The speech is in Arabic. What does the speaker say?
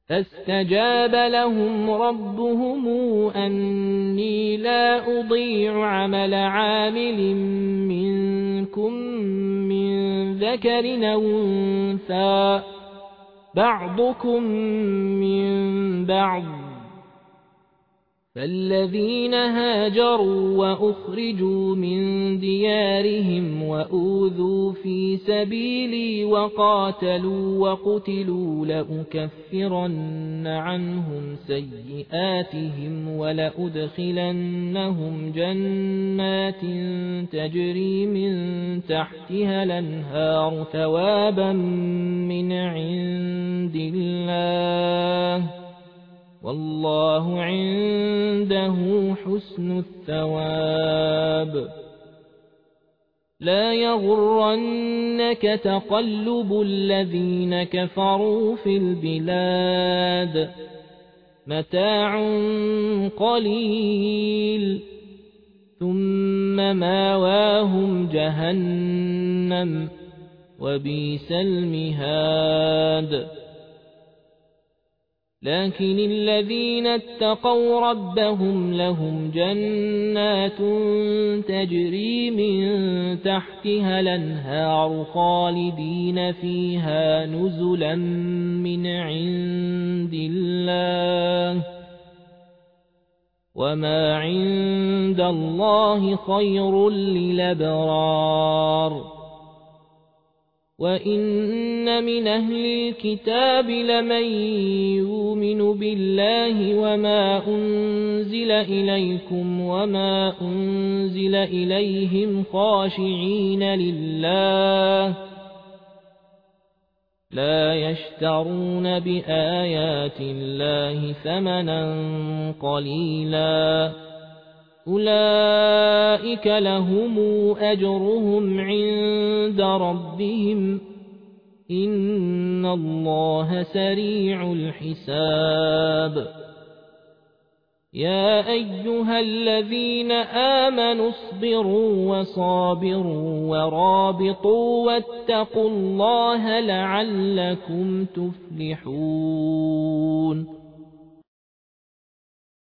فاستجاب لهم ربهم أني لا أضيع عمل عامل منكم من ذكر أو أنثى بعضكم من بعض، فالذين هاجروا وأخرجوا من ديارهم وأوذوا في سبيلي وقاتلوا وقتلوا لأكفرن عنهم سيئاتهم ولأدخلنهم جنات تجري من تحتها الأنهار ثوابا من عند الله والله عنده حسن الثواب. لا يغرنك تقلب الذين كفروا في البلاد، متاع قليل ثم ماواهم جهنم وبئس المهاد. لكن الذين اتقوا ربهم لهم جنات تجري من تحتها الأنهار خالدين فيها نزلا من عند الله وما عند الله خير للأبرار. وإن من أهل الكتاب لمن يؤمن بالله وما أنزل إليكم وما أنزل إليهم خاشعين لله لا يشترون بآيات الله ثمنا قليلا، أولئك لهم أجرهم عند ربهم إن الله سريع الحساب. يا أيها الذين آمنوا اصبروا وصابروا ورابطوا واتقوا الله لعلكم تفلحون.